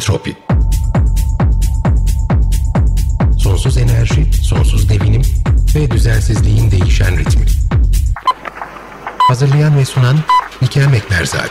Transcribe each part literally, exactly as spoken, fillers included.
Entropi. Sonsuz enerji, sonsuz devinim ve düzensizliğin değişen ritmi. Hazırlayan ve sunan Nikel Mekberzade.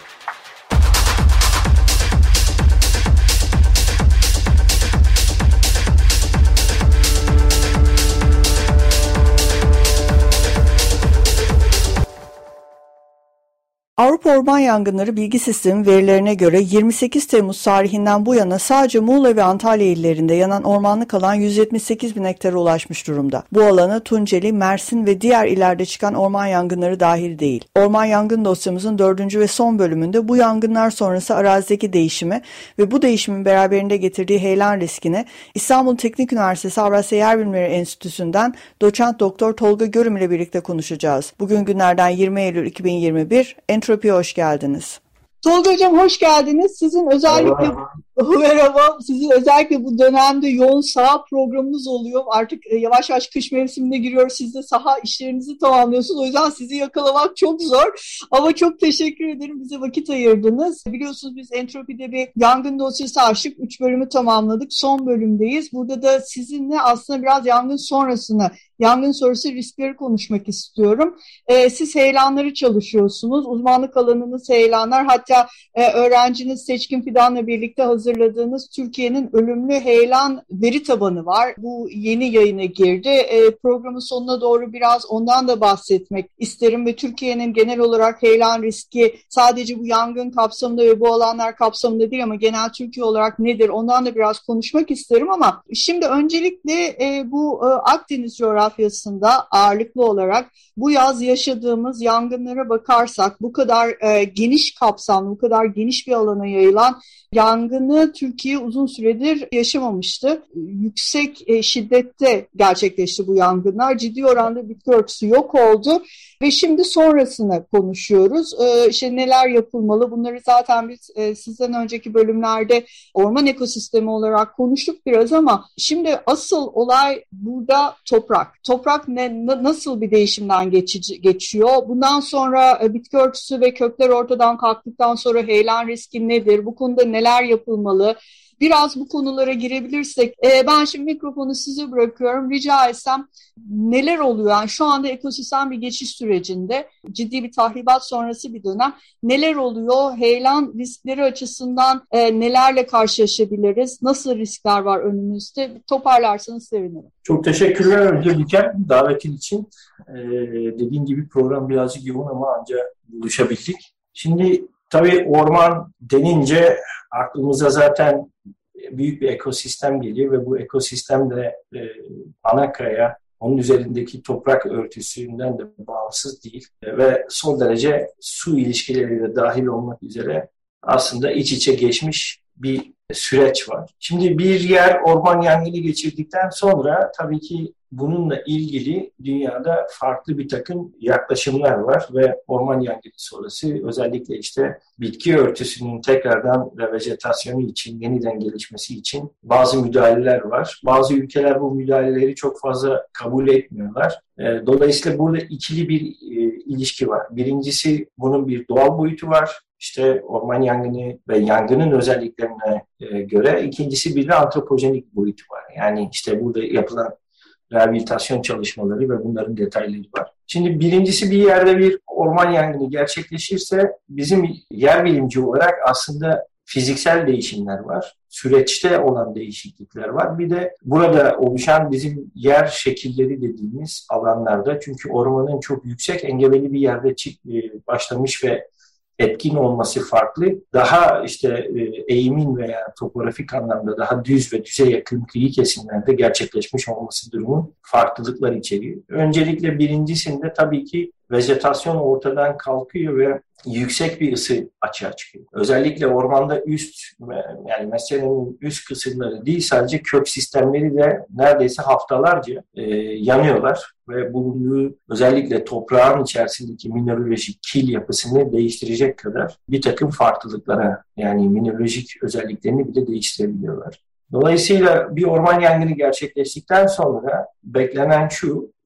Avrupa Orman Yangınları Bilgi Sistemi verilerine göre yirmi sekiz Temmuz tarihinden bu yana sadece Muğla ve Antalya illerinde yanan ormanlık alan yüz yetmiş sekiz bin hektara ulaşmış durumda. Bu alana Tunceli, Mersin ve diğer illerde çıkan orman yangınları dahil değil. Orman yangın dosyamızın dördüncü ve son bölümünde bu yangınlar sonrası arazideki değişimi ve bu değişimin beraberinde getirdiği heyelan riskini İstanbul Teknik Üniversitesi Avrasya Yer Bilimleri Enstitüsü'nden doçent doktor Tolga Görüm ile birlikte konuşacağız. Bugün günlerden yirmi Eylül iki bin yirmi bir. Entropi'ye hoş geldiniz. Tolga Hocam hoş geldiniz. Sizin özellikle merhaba. Sizin özellikle bu dönemde yoğun saha programınız oluyor. Artık yavaş yavaş kış mevsimine giriyoruz. Siz de saha işlerinizi tamamlıyorsunuz. O yüzden sizi yakalamak çok zor. Ama çok teşekkür ederim. Bize vakit ayırdınız. Biliyorsunuz biz Entropi'de bir yangın dosyası açtık. Üç bölümü tamamladık. Son bölümdeyiz. Burada da sizinle aslında biraz yangın sonrasını, yangın sonrası riskleri konuşmak istiyorum. Ee, siz heyelanları çalışıyorsunuz. Uzmanlık alanınız heyelanlar. Hatta e, öğrenciniz Seçkin Fidan'la birlikte hazırladığınız Türkiye'nin ölümlü heyelan veri tabanı var. Bu yeni yayına girdi. E, programın sonuna doğru biraz ondan da bahsetmek isterim ve Türkiye'nin genel olarak heyelan riski sadece bu yangın kapsamında ve bu alanlar kapsamında değil ama genel Türkiye olarak nedir? Ondan da biraz konuşmak isterim ama şimdi öncelikle e, bu e, Akdeniz coğrafyasında ağırlıklı olarak bu yaz yaşadığımız yangınlara bakarsak bu kadar e, geniş kapsamlı, bu kadar geniş bir alana yayılan yangını Türkiye uzun süredir yaşamamıştı. Yüksek e, şiddette gerçekleşti bu yangınlar. Ciddi oranda bitki örtüsü yok oldu ve şimdi sonrasını konuşuyoruz. E, işte neler yapılmalı? Bunları zaten biz e, sizden önceki bölümlerde orman ekosistemi olarak konuştuk biraz ama şimdi asıl olay burada toprak. Toprak ne, nasıl bir değişimden geçici, geçiyor? Bundan sonra e, bitki örtüsü ve kökler ortadan kalktıktan sonra heyelan riski nedir? Bu konuda neler neler yapılmalı? Biraz bu konulara girebilirsek. E, ben şimdi mikrofonu size bırakıyorum. Rica etsem neler oluyor? Yani şu anda ekosistem bir geçiş sürecinde. Ciddi bir tahribat sonrası bir dönem. Neler oluyor? Heyelan riskleri açısından e, nelerle karşılaşabiliriz? Nasıl riskler var önümüzde? Toparlarsanız sevinirim. Çok teşekkürler önce Nikel davetin için. Ee, dediğin gibi program birazcık yoğun ama ancak buluşabildik. Şimdi tabii orman denince aklımıza zaten büyük bir ekosistem geliyor ve bu ekosistem de e, anakaya, onun üzerindeki toprak örtüsünden de bağımsız değil e, ve son derece su ilişkileri de dahil olmak üzere aslında iç içe geçmiş bir süreç var. Şimdi bir yer orman yangını geçirdikten sonra tabii ki bununla ilgili dünyada farklı bir takım yaklaşımlar var ve orman yangını sonrası özellikle işte bitki örtüsünün tekrardan revejetasyonu için, yeniden gelişmesi için bazı müdahaleler var. Bazı ülkeler bu müdahaleleri çok fazla kabul etmiyorlar. Dolayısıyla burada ikili bir ilişki var. Birincisi bunun bir doğal boyutu var. İşte orman yangını ve yangının özelliklerine göre. İkincisi bir de antropojenik boyutu var. Yani işte burada yapılan rehabilitasyon çalışmaları ve bunların detayları var. Şimdi birincisi bir yerde bir orman yangını gerçekleşirse bizim yer bilimci olarak aslında fiziksel değişimler var. Süreçte olan değişiklikler var. Bir de burada oluşan bizim yer şekilleri dediğimiz alanlarda çünkü ormanın çok yüksek engebeli bir yerde başlamış ve etkin olması farklı. Daha işte eğimin veya topografik anlamda daha düz ve düze yakın kıyı kesimlerde gerçekleşmiş olması durumu farklılıklar içeriyor. Öncelikle birincisinde tabii ki vejetasyon ortadan kalkıyor ve yüksek bir ısı açığa çıkıyor. Özellikle ormanda üst, yani meselenin üst kısımları değil sadece kök sistemleri de neredeyse haftalarca e, yanıyorlar ve bulunduğu özellikle toprağın içerisindeki mineralojik kil yapısını değiştirecek kadar bir takım farklılıklara yani mineralojik özelliklerini bile değiştirebiliyorlar. Dolayısıyla bir orman yangını gerçekleştikten sonra beklenen şu,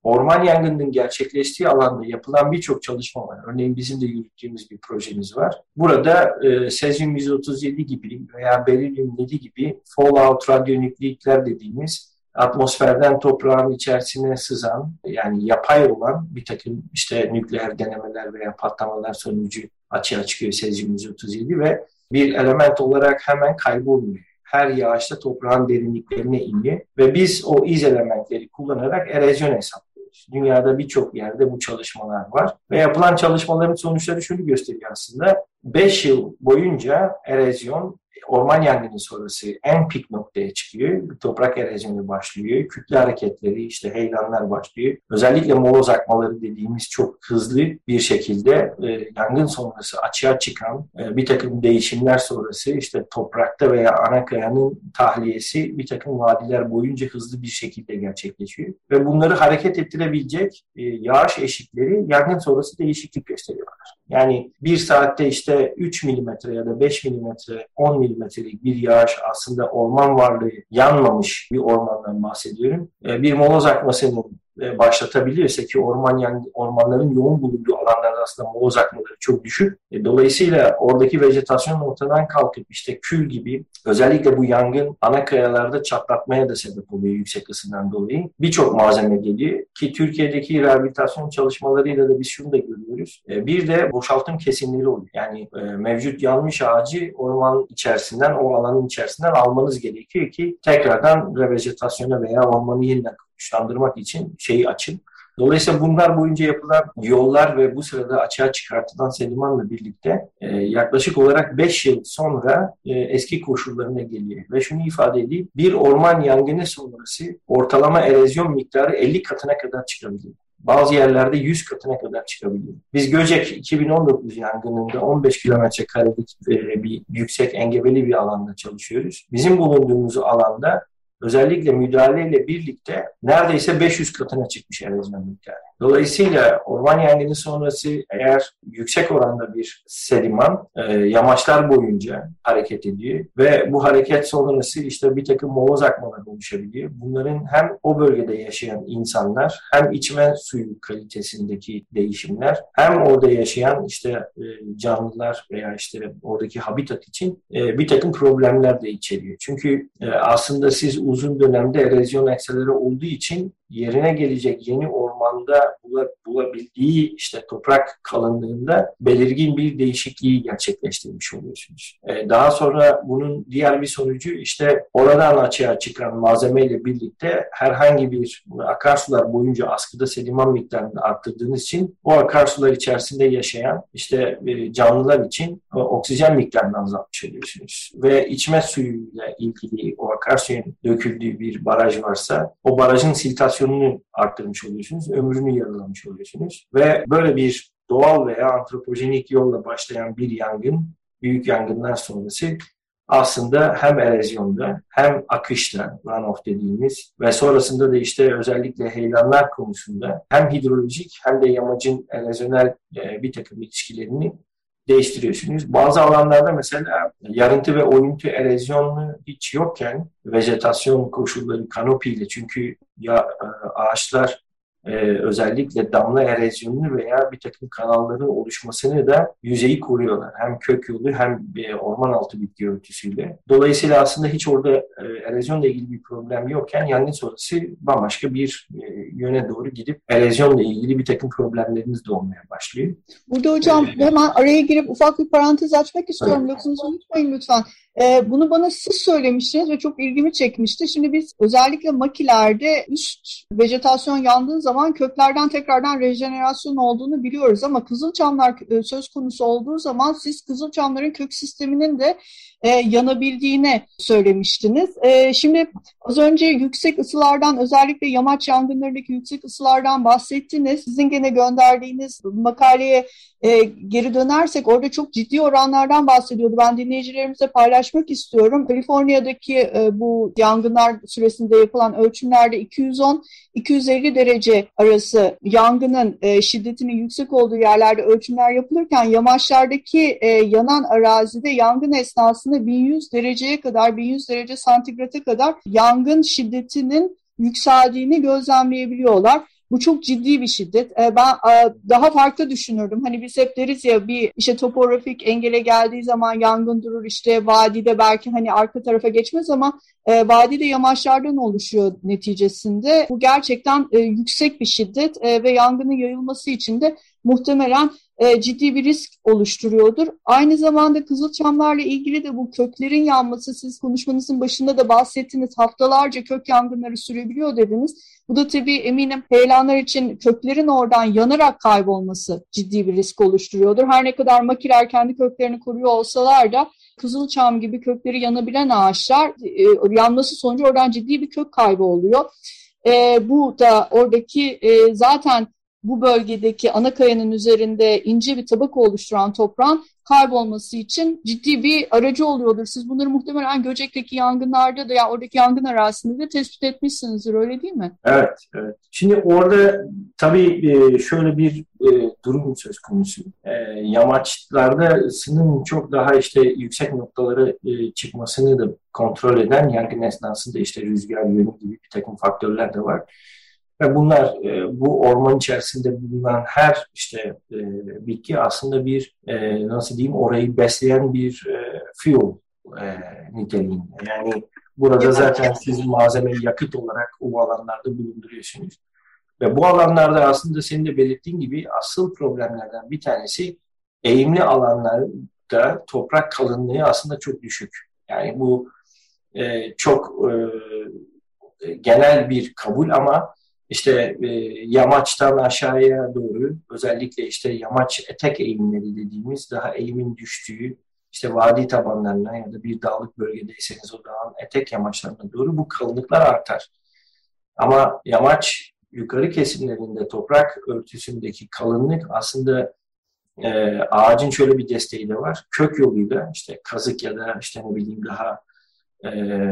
orman yangınının gerçekleştiği alanda yapılan birçok çalışma var. Örneğin bizim de yürüttüğümüz bir projemiz var. Burada e, sezyum yüz otuz yedi gibi veya berilyum yedi gibi fallout radyonükleitler dediğimiz atmosferden toprağın içerisine sızan, yani yapay olan bir takım işte nükleer denemeler veya patlamalar sonucu açığa çıkıyor sezyum yüz otuz yedi ve bir element olarak hemen kaybolmuyor. Her yağışta toprağın derinliklerine iniyor ve biz o iz elementleri kullanarak erozyon hesaplıyoruz. Dünyada birçok yerde bu çalışmalar var ve yapılan çalışmaların sonuçları şunu gösteriyor aslında. beş yıl boyunca erozyon orman yangını sonrası en pik noktaya çıkıyor. Toprak erozyonu başlıyor. Kütle hareketleri, işte heyelanlar başlıyor. Özellikle moloz akmaları dediğimiz çok hızlı bir şekilde e, yangın sonrası açığa çıkan e, bir takım değişimler sonrası işte toprakta veya ana kayanın tahliyesi bir takım vadiler boyunca hızlı bir şekilde gerçekleşiyor. Ve bunları hareket ettirebilecek e, yağış eşikleri yangın sonrası değişiklik gösteriyorlar. Yani bir saatte işte üç milimetre ya da beş milimetre, on milimetrelik bir yağış aslında orman varlığı yanmamış bir ormandan bahsediyorum. Bir moloz akmasının başlatabiliyorsa ki orman yani ormanların yoğun bulunduğu alanlarda aslında moloz akmaları çok düşük. Dolayısıyla oradaki vejetasyon ortadan kalkıp işte kül gibi özellikle bu yangın ana kayalarda çatlatmaya da sebep oluyor yüksek ısından dolayı. Birçok malzeme geliyor ki Türkiye'deki rehabilitasyon çalışmalarıyla da biz şunu da görüyoruz. Bir de boşaltım kesimleri oluyor. Yani mevcut yanmış ağacı orman içerisinden, o alanın içerisinden almanız gerekiyor ki tekrardan revejetasyona veya ormanı yeniden güçlendirmek için şeyi açın. Dolayısıyla bunlar boyunca yapılan yollar ve bu sırada açığa çıkartılan sedimanla birlikte e, yaklaşık olarak beş yıl sonra e, eski koşullarına geliyor. Ve şunu ifade edeyim, bir orman yangını sonrası ortalama erozyon miktarı elli katına kadar çıkabiliyor. Bazı yerlerde yüz katına kadar çıkabiliyor. Biz Göcek iki bin on dokuz yangınında on beş kilometre karelik e, bir yüksek engebeli bir alanda çalışıyoruz. Bizim bulunduğumuz alanda özellikle müdahaleyle birlikte neredeyse beş yüz katına çıkmış erozyon miktarı. Dolayısıyla orman yangını sonrası eğer yüksek oranda bir sediman e, yamaçlar boyunca hareket ediyor ve bu hareket sonrası işte bir takım moloz akmaları oluşabiliyor. Bunların hem o bölgede yaşayan insanlar hem içme suyu kalitesindeki değişimler hem orada yaşayan işte e, canlılar veya işte oradaki habitat için e, bir takım problemler de içeriyor. Çünkü e, aslında siz uzun dönemde erozyon ekseleri olduğu için yerine gelecek yeni ormanda bulabildiği işte toprak kalınlığında belirgin bir değişikliği gerçekleştirmiş oluyorsunuz. Ee, daha sonra bunun diğer bir sonucu işte oradan açığa çıkan malzemeyle birlikte herhangi bir akarsular boyunca askıda sediman miktarını arttırdığınız için o akarsular içerisinde yaşayan işte canlılar için oksijen miktarını azaltmış oluyorsunuz. Ve içme suyuyla ilgili o akarsuyun döküldüğü bir baraj varsa o barajın siltasyonunu arttırmış oluyorsunuz, ömrünü yarılamış oluyorsunuz ve böyle bir doğal veya antropojenik yolla başlayan bir yangın, büyük yangınlar sonrası aslında hem erozyonda hem akışta, runoff dediğimiz ve sonrasında da işte özellikle heyelanlar konusunda hem hidrolojik hem de yamacın erozyonel bir takım ilişkilerini değiştiriyorsunuz. Bazı alanlarda mesela yarıntı ve oyuntu erozyonu hiç yokken vejetasyon koşulları kanopiyle çünkü ya ağaçlar e, özellikle damla erozyonunu veya bir takım kanalların oluşmasını da yüzeyi koruyorlar. Hem kök yolu hem e, orman altı bitki örtüsüyle. Dolayısıyla aslında hiç orada e, erozyonla ilgili bir problem yokken yangın sonrası bambaşka bir e, yöne doğru gidip erozyonla ilgili bir takım problemlerimiz de olmaya başlıyor. Burada hocam ee, hemen araya girip ufak bir parantez açmak istiyorum. Evet. Lafınızı unutmayın lütfen. Ee, bunu bana siz söylemiştiniz ve çok ilgimi çekmişti. Şimdi biz özellikle makilerde üst vejetasyon yandığı zaman köklerden tekrardan rejenerasyon olduğunu biliyoruz ama kızılçamlar söz konusu olduğu zaman siz kızılçamların kök sisteminin de e, yanabildiğini söylemiştiniz. E, şimdi az önce yüksek ısılardan özellikle yamaç yangınlarındaki yüksek ısılardan bahsettiniz. Sizin gene gönderdiğiniz makaleye e, geri dönersek orada çok ciddi oranlardan bahsediyordu. Ben dinleyicilerimize paylaşmak istiyorum. Kaliforniya'daki e, bu yangınlar süresinde yapılan ölçümlerde iki yüz on iki yüz elli derece arası yangının e, şiddetinin yüksek olduğu yerlerde ölçümler yapılırken yamaçlardaki e, yanan arazide yangın esnasında bin yüz dereceye kadar, bin yüz derece santigrata kadar yangın şiddetinin yükseldiğini gözlemleyebiliyorlar. Bu çok ciddi bir şiddet. Ben daha farklı düşünürdüm. Hani biz hep deriz ya, bir işte topografik engele geldiği zaman yangın durur, işte vadide belki hani arka tarafa geçmez ama e, vadide yamaçlardan oluşuyor neticesinde. Bu gerçekten e, yüksek bir şiddet e, ve yangının yayılması için de muhtemelen e, ciddi bir risk oluşturuyordur. Aynı zamanda Kızılçamlarla ilgili de bu köklerin yanması, siz konuşmanızın başında da bahsettiniz, haftalarca kök yangınları sürebiliyor dediniz. Bu da tabii eminim heyelanlar için köklerin oradan yanarak kaybolması ciddi bir risk oluşturuyordur. Her ne kadar makiler kendi köklerini koruyor olsalar da Kızılçam gibi kökleri yanabilen ağaçlar e, yanması sonucu oradan ciddi bir kök kaybı oluyor. E, bu da oradaki e, zaten bu bölgedeki ana kayanın üzerinde ince bir tabaka oluşturan toprağın kaybolması için ciddi bir aracı oluyordur. Siz bunları muhtemelen Göcek'teki yangınlarda da, yani oradaki yangın arazisinde de tespit etmişsinizdir, öyle değil mi? Evet, evet. Şimdi orada tabii şöyle bir durum söz konusu. Yamaçlarda ısının çok daha işte yüksek noktalara çıkmasını da kontrol eden yangın esnasında işte rüzgar yönü gibi bir takım faktörler de var. Ve bunlar bu orman içerisinde bulunan her işte bitki aslında bir nasıl diyeyim orayı besleyen bir fuel niteliğinde. Yani burada zaten siz malzemeyi yakıt olarak o alanlarda bulunduruyorsunuz. Ve bu alanlarda aslında senin de belirttiğin gibi asıl problemlerden bir tanesi eğimli alanlarda toprak kalınlığı aslında çok düşük. Yani bu çok genel bir kabul ama İşte e, yamaçtan aşağıya doğru özellikle işte yamaç etek eğimleri dediğimiz daha eğimin düştüğü işte vadi tabanlarına ya da bir dağlık bölgedeyseniz o dağın etek yamaçlarına doğru bu kalınlıklar artar. Ama yamaç yukarı kesimlerinde toprak örtüsündeki kalınlık aslında e, ağacın şöyle bir desteği de var. Kök yoluyla işte kazık ya da işte ne bileyim daha e,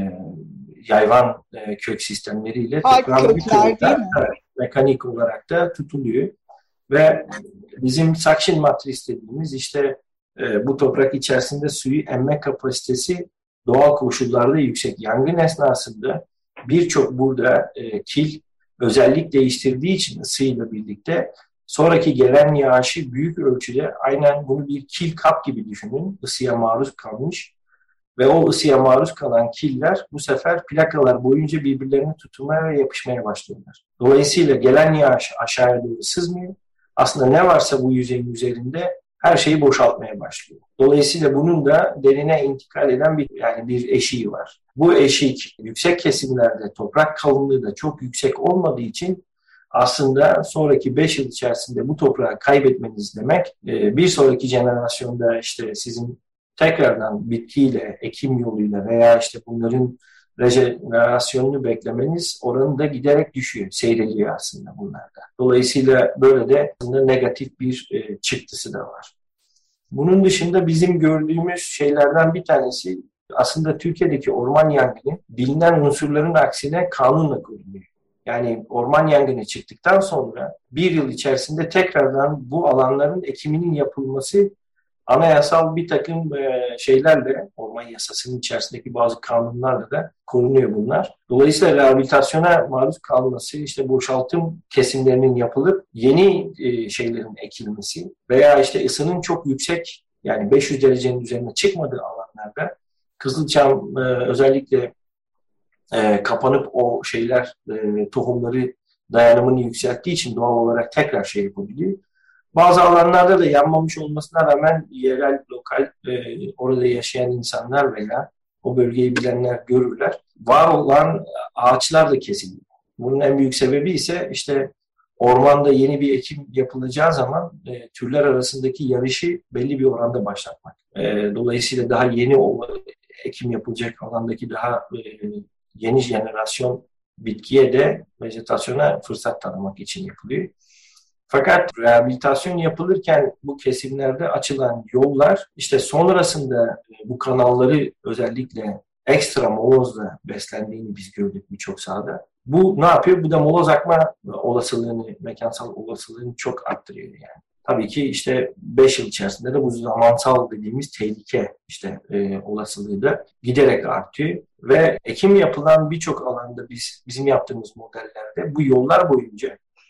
yayvan e, kök sistemleriyle toprağın bir kuvvetle mekanik olarak da tutuluyor. Ve bizim suction matris dediğimiz işte e, bu toprak içerisinde suyu emme kapasitesi doğal koşullarda yüksek. Yangın esnasında birçok burada e, kil özellik değiştirdiği için ısıyla birlikte sonraki gelen yağışı büyük ölçüde aynen bunu bir kil kap gibi düşünün. Isıya maruz kalmış. Ve o ısıya maruz kalan killer bu sefer plakalar boyunca birbirlerine tutunmaya ve yapışmaya başlıyorlar. Dolayısıyla gelen yağış aşağıya doğru sızmıyor. Aslında ne varsa bu yüzeyin üzerinde her şeyi boşaltmaya başlıyor. Dolayısıyla bunun da derine intikal eden bir yani bir eşiği var. Bu eşik yüksek kesimlerde toprak kalınlığı da çok yüksek olmadığı için aslında sonraki beş yıl içerisinde bu toprağı kaybetmeniz demek bir sonraki jenerasyonda işte sizin tekrardan bitkiyle, ekim yoluyla veya işte bunların rejenerasyonunu beklemeniz oranı da giderek düşüyor, seyreliyor aslında bunlarda. Dolayısıyla böyle de aslında negatif bir e, çıktısı da var. Bunun dışında bizim gördüğümüz şeylerden bir tanesi aslında Türkiye'deki orman yangını bilinen unsurların aksine kanunla korunuyor. Yani orman yangını çıktıktan sonra bir yıl içerisinde tekrardan bu alanların ekiminin yapılması anayasal bir takım şeylerle, orman yasasının içerisindeki bazı kanunlarla da korunuyor bunlar. Dolayısıyla rehabilitasyona maruz kalması, işte boşaltım kesimlerinin yapılıp yeni şeylerin ekilmesi veya işte ısının çok yüksek, yani beş yüz derecenin üzerine çıkmadığı alanlarda Kızılçam özellikle kapanıp o şeyler, tohumları dayanımını yükselttiği için doğal olarak tekrar şey yapabiliyor. Bazı alanlarda da yanmamış olmasına rağmen yerel, lokal, e, orada yaşayan insanlar veya o bölgeyi bilenler görürler. Var olan ağaçlar da kesiliyor. Bunun en büyük sebebi ise işte ormanda yeni bir ekim yapılacağı zaman e, türler arasındaki yarışı belli bir oranda başlatmak. E, dolayısıyla daha yeni o ekim yapılacak alandaki daha e, yeni jenerasyon bitkiye de vejetasyona fırsat tanımak için yapılıyor. Fakat rehabilitasyon yapılırken bu kesimlerde açılan yollar işte sonrasında bu kanalları özellikle ekstra molozla beslendiğini biz gördük birçok sahada. Bu ne yapıyor? Bu da moloz akma olasılığını, mekansal olasılığını çok arttırıyor yani. Tabii ki işte beş yıl içerisinde de bu zamansal dediğimiz tehlike işte e, olasılığı da giderek artıyor. Ve ekim yapılan birçok alanda biz bizim yaptığımız modellerde bu yollar boyunca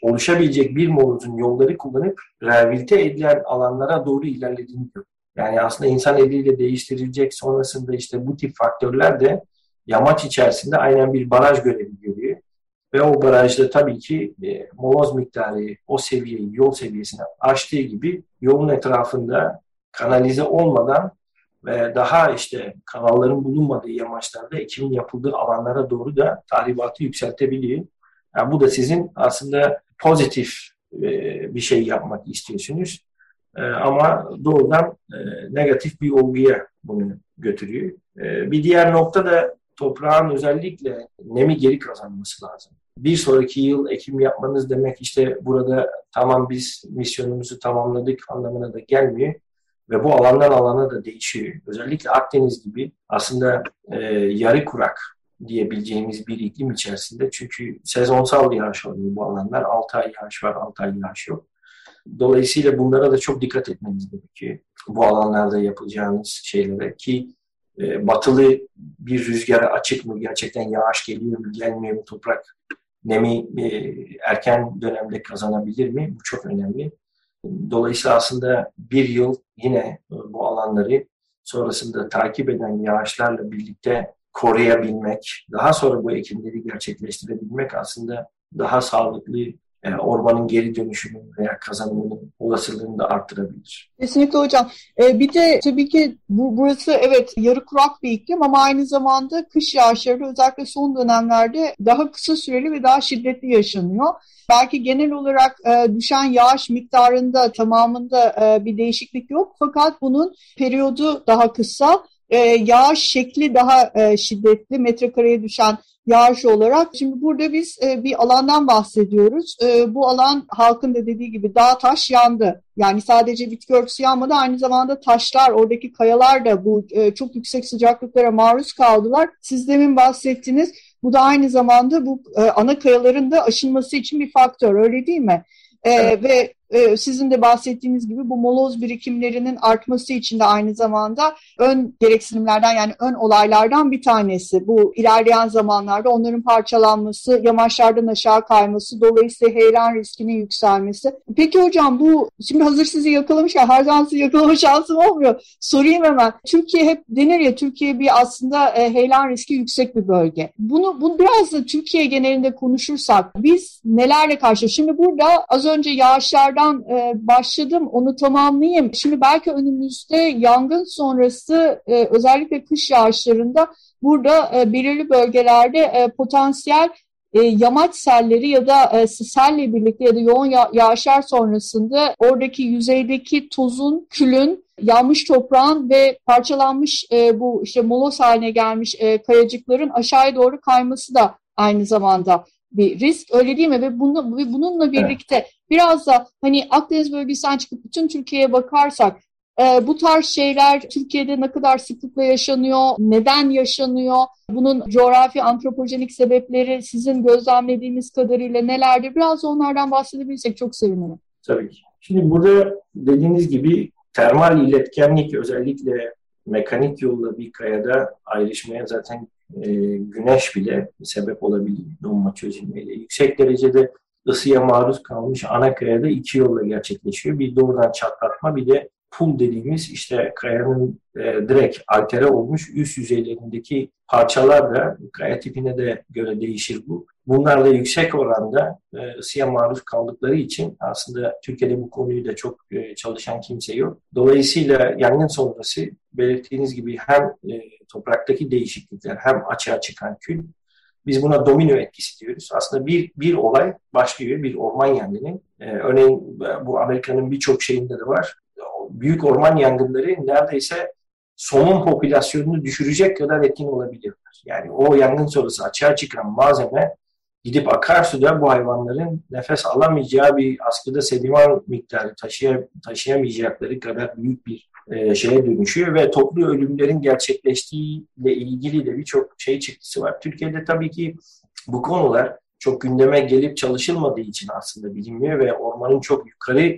oluşabilecek bir molozun yolları kullanıp rehabilite edilen alanlara doğru ilerlediğini görüyor. Yani aslında insan eliyle değiştirilecek, sonrasında işte bu tip faktörler de yamaç içerisinde aynen bir baraj görevi görüyor. Ve o barajda tabii ki e, moloz miktarı o seviyeyi, yol seviyesine aştığı gibi yolun etrafında kanalize olmadan ve daha işte kanalların bulunmadığı yamaçlarda ekimin yapıldığı alanlara doğru da tahribatı yükseltebiliyor. Yani bu da sizin aslında pozitif e, bir şey yapmak istiyorsunuz. E, ama doğrudan e, negatif bir olguya bunu götürüyor. E, bir diğer nokta da toprağın özellikle nemi geri kazanması lazım. Bir sonraki yıl ekim yapmanız demek işte burada tamam biz misyonumuzu tamamladık anlamına da gelmiyor. Ve bu alandan alana da değişiyor. Özellikle Akdeniz gibi aslında e, yarı kurak diyebileceğimiz bir iklim içerisinde. Çünkü sezonsal yağış oluyor bu alanlar. altı ay yağış var, altı ay yağış yok. Dolayısıyla bunlara da çok dikkat etmeniz gerekiyor. Bu alanlarda yapacağınız şeylere ki e, batılı bir rüzgara açık mı? Gerçekten yağış geliyor mu, gelmiyor mu? Toprak nemi e, erken dönemde kazanabilir mi? Bu çok önemli. Dolayısıyla aslında bir yıl yine bu alanları sonrasında takip eden yağışlarla birlikte koruyabilmek, daha sonra bu ekimleri gerçekleştirebilmek aslında daha sağlıklı yani ormanın geri dönüşümünü veya kazanımının olasılığını da arttırabilir. Kesinlikle hocam. Ee, bir de tabii ki bu, burası evet yarı kurak bir iklim ama aynı zamanda kış yağışları özellikle son dönemlerde daha kısa süreli ve daha şiddetli yaşanıyor. Belki genel olarak e, düşen yağış miktarında tamamında e, bir değişiklik yok fakat bunun periyodu daha kısa, e, yağış şekli daha e, şiddetli, metrekareye düşen yağış olarak. Şimdi burada biz e, bir alandan bahsediyoruz. E, bu alan halkın da dediği gibi dağ taş yandı. Yani sadece bitki örtüsü yanmadı, aynı zamanda taşlar, oradaki kayalar da bu e, çok yüksek sıcaklıklara maruz kaldılar. Siz demin bahsettiniz. Bu da aynı zamanda bu e, ana kayaların da aşınması için bir faktör, öyle değil mi? E, evet. Ve e, sizin de bahsettiğiniz gibi bu moloz birikimlerinin artması için de aynı zamanda ön gereksinimlerden yani ön olaylardan bir tanesi. Bu ilerleyen zamanlarda onların parçalanması, yamaçlardan aşağı kayması, dolayısıyla heyelan riskinin yükselmesi. Peki hocam bu, şimdi hazır sizi yakalamışken, her zaman sizi yakalama şansım olmuyor. Sorayım hemen. Türkiye hep denir ya, Türkiye bir aslında e, heyelan riski yüksek bir bölge. Bunu, bunu biraz da Türkiye genelinde konuşursak biz nelerle karşılaşıyoruz? Şimdi burada az önce yağışlardan e, başladım, onu tamamlayayım. Şimdi belki önümüzde yangın sonrası e, özellikle kış yağışlarında burada e, belirli bölgelerde e, potansiyel e, yamaç selleri ya da e, selle birlikte ya da yoğun ya- yağışlar sonrasında oradaki yüzeydeki tozun, külün, yanmış toprağın ve parçalanmış e, bu işte moloz haline gelmiş e, kayacıkların aşağıya doğru kayması da aynı zamanda bir risk, öyle değil mi? Ve bunu, bununla birlikte evet. Biraz da hani Akdeniz bölgesinden çıkıp bütün Türkiye'ye bakarsak e, bu tarz şeyler Türkiye'de ne kadar sıklıkla yaşanıyor, neden yaşanıyor, bunun coğrafi antropojenik sebepleri sizin gözlemlediğiniz kadarıyla nelerdir? Biraz onlardan bahsedebilirsek çok sevinirim. Tabii ki. Şimdi burada dediğiniz gibi termal iletkenlik özellikle mekanik yolla bir kayada ayrışmaya zaten e, güneş bile sebep olabilir donma çözülmeyle. Yüksek derecede ısıya maruz kalmış ana kayada iki yolla gerçekleşiyor. Bir doğrudan çatlatma, bir de pul dediğimiz işte kayanın e, direkt altere olmuş üst yüzeylerindeki parçalar da kaya tipine de göre değişir bu. Bunlar da yüksek oranda e, ısıya maruz kaldıkları için aslında Türkiye'de bu konuyu da çok e, çalışan kimse yok. Dolayısıyla yangın sonrası belirttiğiniz gibi hem e, topraktaki değişiklikler hem açığa çıkan kül, biz buna domino etkisi diyoruz. Aslında bir bir olay başlıyor, bir orman yangını. Ee, örneğin bu Amerika'nın birçok şeyinde de var. Büyük orman yangınları neredeyse somun popülasyonunu düşürecek kadar etkin olabiliyorlar. Yani o yangın sonrası açığa çıkan malzeme gidip akarsuda bu hayvanların nefes alamayacağı bir askıda sediman miktarı taşıya, taşıyamayacakları kadar büyük bir e, şeye dönüşüyor ve toplu ölümlerin gerçekleştiğiyle ilgili de birçok şey çıktısı var. Türkiye'de tabii ki bu konular çok gündeme gelip çalışılmadığı için aslında bilinmiyor ve ormanın çok yukarı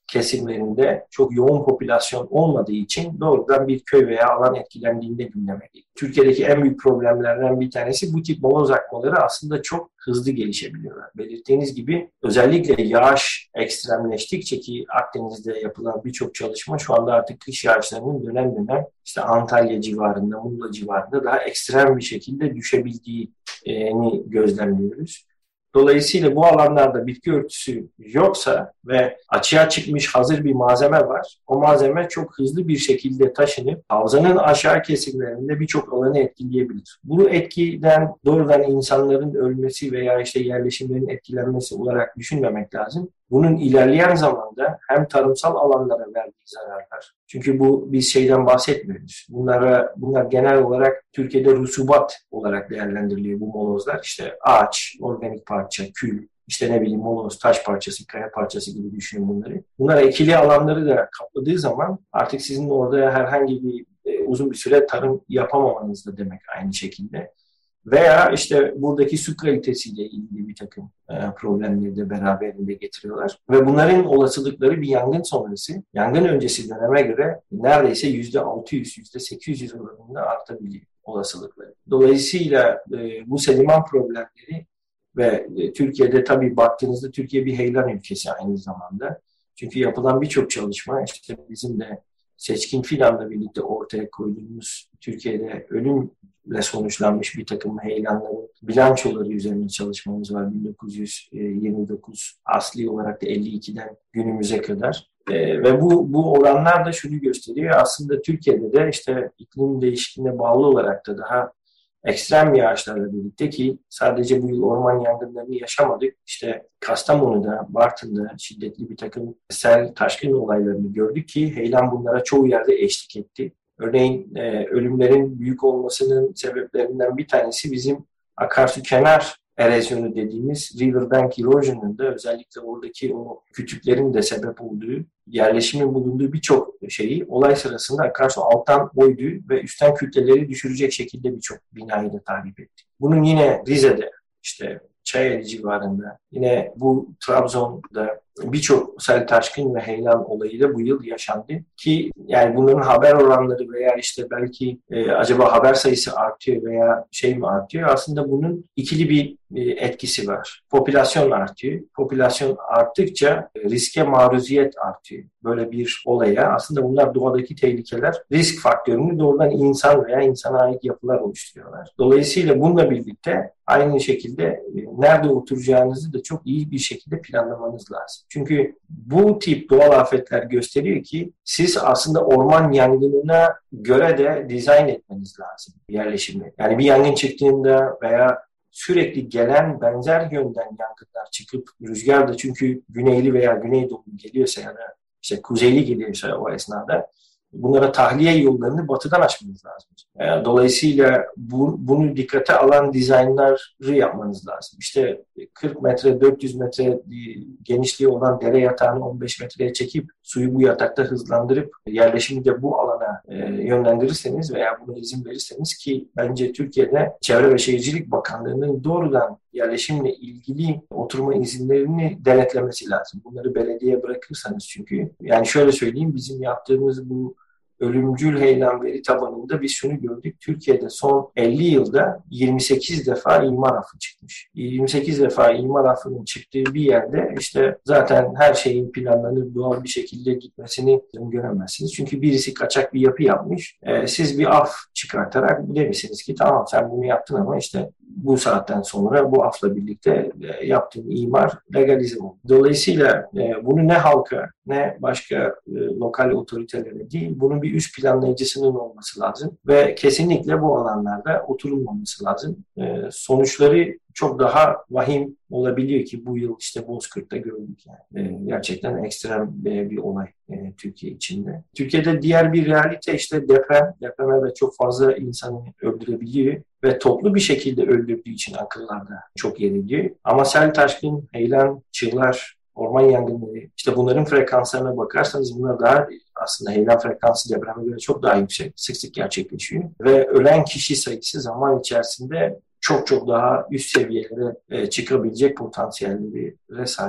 kesimlerinde çok yoğun popülasyon olmadığı için doğrudan bir köy veya alan etkilendiğinde gündeme geliyor. Türkiye'deki en büyük problemlerden bir tanesi bu tip moloz akmaları aslında çok hızlı gelişebiliyorlar. Belirttiğiniz gibi özellikle yağış ekstremleştikçe ki Akdeniz'de yapılan birçok çalışma şu anda artık kış yağışlarının dönem dönem işte Antalya civarında, Muğla civarında daha ekstrem bir şekilde düşebildiğini gözlemliyoruz. Dolayısıyla bu alanlarda bitki örtüsü yoksa ve açığa çıkmış hazır bir malzeme var, o malzeme çok hızlı bir şekilde taşınıp havzanın aşağı kesimlerinde birçok alanı etkileyebilir. Bu etkiden doğrudan insanların ölmesi veya işte yerleşimlerin etkilenmesi olarak düşünmemek lazım. Bunun ilerleyen zamanda hem tarımsal alanlara verdiği zararlar. Çünkü bu biz şeyden bahsetmiyoruz. Bunlara, bunlar genel olarak Türkiye'de rusubat olarak değerlendiriliyor bu molozlar. İşte ağaç, organik parça, kül, işte ne bileyim moloz, taş parçası, kaya parçası gibi düşünün bunları. Bunlar ekili alanları da kapladığı zaman artık sizin orada herhangi bir e, uzun bir süre tarım yapamamanız da demek aynı şekilde. Veya işte buradaki su kalitesiyle ilgili bir takım e, problemleri de beraberinde getiriyorlar. Ve bunların olasılıkları bir yangın sonrası, yangın öncesi döneme göre neredeyse yüzde altı yüz, yüzde sekiz yüz oranında artabiliyor olasılıkları. Dolayısıyla e, bu sediman problemleri ve e, Türkiye'de tabii baktığınızda Türkiye bir heyelan ülkesi aynı zamanda. Çünkü yapılan birçok çalışma işte bizim de Seçkin Fidan'la birlikte ortaya koyduğumuz Türkiye'de ölümle sonuçlanmış bir takım heyelanların bilançoları üzerine çalışmamız var. bin dokuz yüz yirmi dokuz asli olarak da elli ikiden günümüze kadar. Ee, ve bu bu oranlar da şunu gösteriyor. Aslında Türkiye'de de işte iklim değişikliğine bağlı olarak da daha ekstrem yağışlarla birlikte ki sadece bu yıl orman yangınlarını yaşamadık. İşte Kastamonu'da, Bartın'da şiddetli bir takım sel, taşkın olaylarını gördük ki heyelan bunlara çoğu yerde eşlik etti. Örneğin e, ölümlerin büyük olmasının sebeplerinden bir tanesi bizim akarsu kenar erozyonu dediğimiz riverbank erosion'un da özellikle oradaki o kütüklerin de sebep olduğu, yerleşimin bulunduğu birçok şeyi olay sırasında akarsu alttan oydu ve üstten kütleleri düşürecek şekilde birçok binayı da tahrip etti. Bunun yine Rize'de, işte Çayeli civarında, yine bu Trabzon'da birçok sel taşkın ve heyelan olayı da bu yıl yaşandı. Ki yani bunların haber oranları veya işte belki e, acaba haber sayısı artıyor veya şey mi artıyor? Aslında bunun ikili bir e, etkisi var. Popülasyon artıyor. Popülasyon arttıkça e, riske maruziyet artıyor. Böyle bir olaya aslında bunlar doğadaki tehlikeler risk faktörünü doğrudan insan veya insana ait yapılar oluşturuyorlar. Dolayısıyla bununla birlikte aynı şekilde e, nerede oturacağınızı da çok iyi bir şekilde planlamanız lazım. Çünkü bu tip doğal afetler gösteriyor ki siz aslında orman yangınına göre de dizayn etmeniz lazım yerleşimi. Yani bir yangın çıktığında veya sürekli gelen benzer yönden yangınlar çıkıp rüzgar da çünkü güneyli veya güneydoğu geliyorsa ya da işte kuzeyli geliyorsa o esnada bunlara tahliye yollarını batıdan açmanız lazım. Dolayısıyla bu, bunu dikkate alan dizaynları yapmanız lazım. İşte kırk metre, dört yüz metre genişliği olan dere yatağını on beş metreye çekip suyu bu yatakta hızlandırıp yerleşimi de bu alana e, yönlendirirseniz veya buna izin verirseniz ki bence Türkiye'de Çevre ve Şehircilik Bakanlığı'nın doğrudan yerleşimle ilgili oturma izinlerini denetlemesi lazım. Bunları belediyeye bırakırsanız çünkü yani şöyle söyleyeyim bizim yaptığımız bu ölümcül heyelan veri tabanında biz şunu gördük. Türkiye'de son elli yılda yirmi sekiz defa imar affı çıkmış. yirmi sekiz defa imar affının çıktığı bir yerde işte zaten her şeyin planlanıp doğal bir şekilde gitmesini göremezsiniz. Çünkü birisi kaçak bir yapı yapmış. Ee, siz bir af çıkartarak demişsiniz ki tamam sen bunu yaptın ama işte bu saatten sonra bu afla birlikte e, yaptığın imar legalize oldu. Dolayısıyla e, bunu ne halka ne başka e, lokal otoritelere değil, bunun bir üst planlayıcısının olması lazım ve kesinlikle bu alanlarda oturulmaması lazım. E, sonuçları çok daha vahim olabiliyor ki bu yıl işte Bozkırt'ta gördük yani. E, gerçekten ekstrem bir, bir olay e, Türkiye içinde. Türkiye'de diğer bir realite işte deprem. Depreme de çok fazla insanı öldürebiliyor ve toplu bir şekilde öldürdüğü için akıllarda çok yer ediyor. Ama sel, taşkın, heyelan, çığlar, orman yangınları, işte bunların frekanslarına bakarsanız bunlar daha aslında heyelan frekansı depreme göre çok daha yüksek, sık sık gerçekleşiyor. Ve ölen kişi sayısı zaman içerisinde çok çok daha üst seviyelere e, çıkabilecek potansiyellere sahip.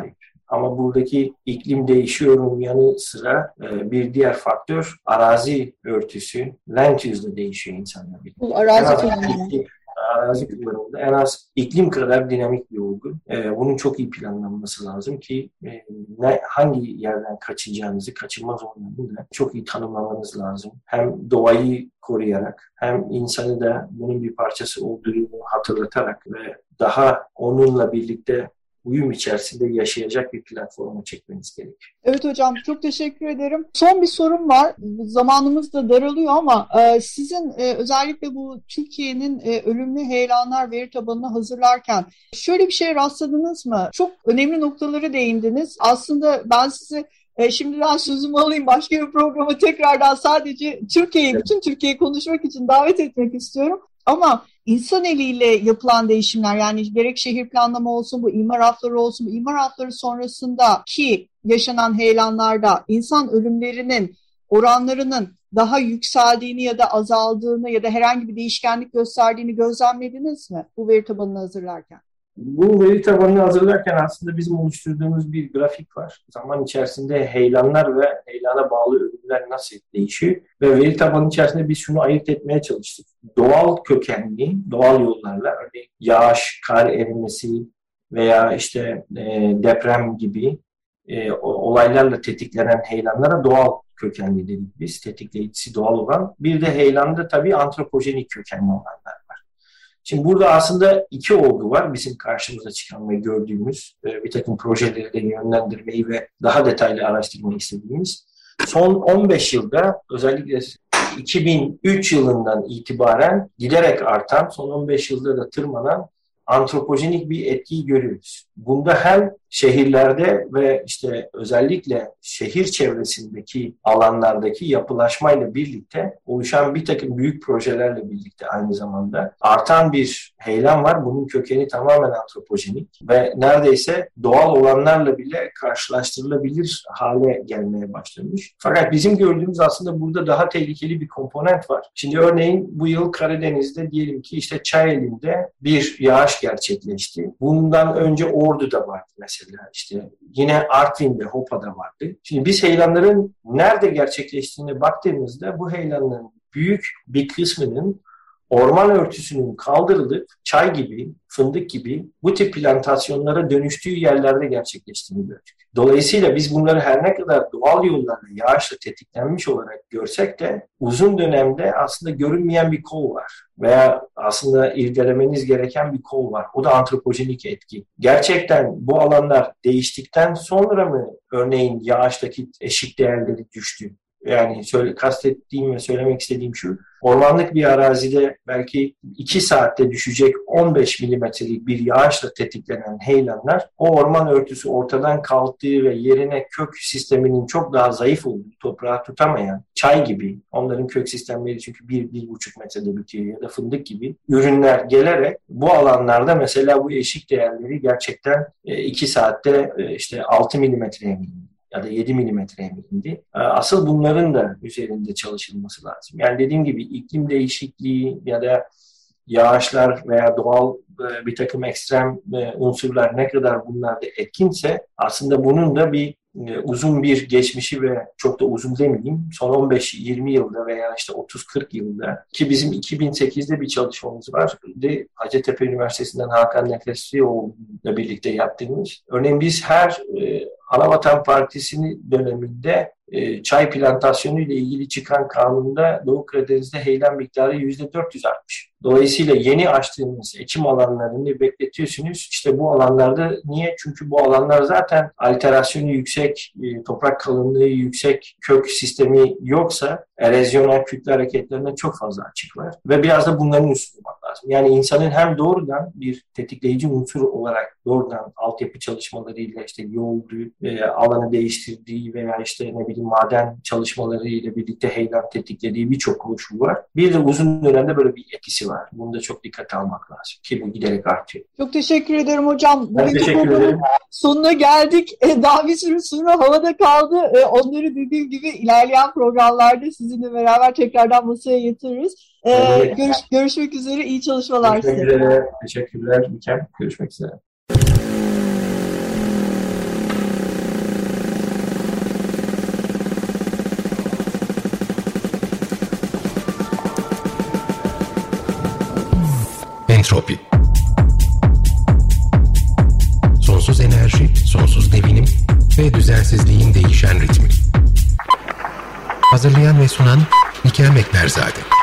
Ama buradaki iklim değişiyorun yanı sıra e, bir diğer faktör arazi örtüsü, land use'da değişiyor insanlar. Bu arazi kullanımı. Arazi kullanımında en az iklim kadar dinamik bir olgu. E, bunun çok iyi planlanması lazım ki e, ne, hangi yerden kaçacağınızı, kaçınmaz olanları da çok iyi tanımlamanız lazım. Hem doğayı koruyarak hem insanı da bunun bir parçası olduğunu hatırlatarak ve daha onunla birlikte uyum içerisinde yaşayacak bir platforma çekmeniz gerekiyor. Evet hocam, çok teşekkür ederim. Son bir sorum var. Zamanımız da daralıyor ama e, sizin e, özellikle bu Türkiye'nin e, ölümlü heyelanlar veri tabanını hazırlarken şöyle bir şeye rastladınız mı? Çok önemli noktalara değindiniz. Aslında ben size e, şimdiden sözümü alayım, başka bir programa tekrardan sadece Türkiye'yi, bütün Türkiye'yi konuşmak için davet etmek istiyorum. Ama insan eliyle yapılan değişimler, yani gerek şehir planlama olsun, bu imar hafları olsun, bu imar hafları sonrasındaki yaşanan heyelanlarda insan ölümlerinin oranlarının daha yükseldiğini ya da azaldığını ya da herhangi bir değişkenlik gösterdiğini gözlemlediniz mi bu veri tabanını hazırlarken? Bu veri tabanını hazırlarken aslında bizim oluşturduğumuz bir grafik var. Zaman içerisinde heyelanlar ve heyelana bağlı ölümler nasıl değişiyor? Ve veri tabanı içerisinde biz şunu ayırt etmeye çalıştık. Doğal kökenli, doğal yollarla, örneğin yağış, kar erimesi veya işte e, deprem gibi e, olaylarla tetiklenen heyelanlara doğal kökenli dedik biz. Tetikleyicisi doğal olan. Bir de heyelanda tabii antropojenik kökenli olanlar. Şimdi burada aslında iki olgu var bizim karşımıza çıkan ve gördüğümüz bir takım projeleri de yönlendirmeyi ve daha detaylı araştırmayı istediğimiz. Son on beş yılda özellikle iki bin üç yılından itibaren giderek artan, son on beş yılda da tırmanan antropojenik bir etkiyi görüyoruz. Bunda hem şehirlerde ve işte özellikle şehir çevresindeki alanlardaki yapılaşmayla birlikte oluşan bir takım büyük projelerle birlikte aynı zamanda artan bir heyelan var. Bunun kökeni tamamen antropojenik ve neredeyse doğal olanlarla bile karşılaştırılabilir hale gelmeye başlamış. Fakat bizim gördüğümüz aslında burada daha tehlikeli bir komponent var. Şimdi örneğin bu yıl Karadeniz'de diyelim ki işte Çayeli'nde bir yağış gerçekleşti. Bundan önce Ordu'da vardı mesela. İşte yine Artvin'de, Hopa'da vardı. Şimdi biz heyelanların nerede gerçekleştiğine baktığımızda bu heyelanların büyük bir kısmının orman örtüsünün kaldırılıp çay gibi, fındık gibi bu tip plantasyonlara dönüştüğü yerlerde gerçekleştiğini gördük. Dolayısıyla biz bunları her ne kadar doğal yollarla yağışla tetiklenmiş olarak görsek de uzun dönemde aslında görünmeyen bir kol var. Veya aslında irdelemeniz gereken bir kol var. O da antropojenik etki. Gerçekten bu alanlar değiştikten sonra mı örneğin yağıştaki eşik değerleri düştü? Yani söyle, kastettiğim ve söylemek istediğim şu, ormanlık bir arazide belki iki saatte düşecek on beş milimetrelik bir yağışla tetiklenen heyelanlar, o orman örtüsü ortadan kalktığı ve yerine kök sisteminin çok daha zayıf olduğu, toprağı tutamayan çay gibi, onların kök sistemleri çünkü bir, bir buçuk metrede bitiyor ya da fındık gibi ürünler gelerek bu alanlarda mesela bu eşik değerleri gerçekten iki saatte işte altı milimetreye indi ya da yedi milimetreye indi. Asıl bunların da üzerinde çalışılması lazım. Yani dediğim gibi iklim değişikliği ya da yağışlar veya doğal bir takım ekstrem unsurlar ne kadar bunlarda etkinse aslında bunun da bir uzun bir geçmişi ve çok da uzun demeyeyim son on beş yirmi yılda veya işte otuz kırk yılda ki bizim iki bin sekizde bir çalışmamız var. De Hacettepe Üniversitesi'nden Hakan Nefeslioğlu'yla birlikte yaptığımız. Örneğin biz her e, Anavatan Partisi'nin döneminde e, çay plantasyonu ile ilgili çıkan kanunda Doğu Karadeniz'de heyelan miktarı yüzde dört yüz artmış. Dolayısıyla yeni açtığımız ekim alanlarını bekletiyorsunuz. İşte bu alanlarda niye? Çünkü bu alanlar zaten alterasyonu yüksek, e, toprak kalınlığı yüksek, kök sistemi yoksa erozyonel kütle hareketlerine çok fazla açık var. Ve biraz da bunların üstüne olmak lazım. Yani insanın hem doğrudan bir tetikleyici unsur olarak doğrudan altyapı çalışmalarıyla işte yoldu, e, alanı değiştirdiği veya işte ne bileyim maden çalışmalarıyla birlikte heyelan tetiklediği birçok koşul var. Bir de uzun dönemde böyle bir etkisi var. Bunu da çok dikkate almak lazım ki bu giderek artıyor. Çok teşekkür ederim hocam. Ben Bugün teşekkür ederim. Sonuna geldik. E, daha bir sürü soru havada kaldı. E, onları dediğim gibi ilerleyen programlarda sizinle beraber tekrardan masaya getiririz. E, Evet. görüş, görüşmek üzere. İyi çalışmalar size. Görüşmek üzere. Teşekkürler. Mükemmel. Görüşmek üzere. Entropi. Sonsuz enerji, sonsuz devinim ve düzensizliğin değişen ritmi. Hazırlayan ve sunan Nikel Mekberzade.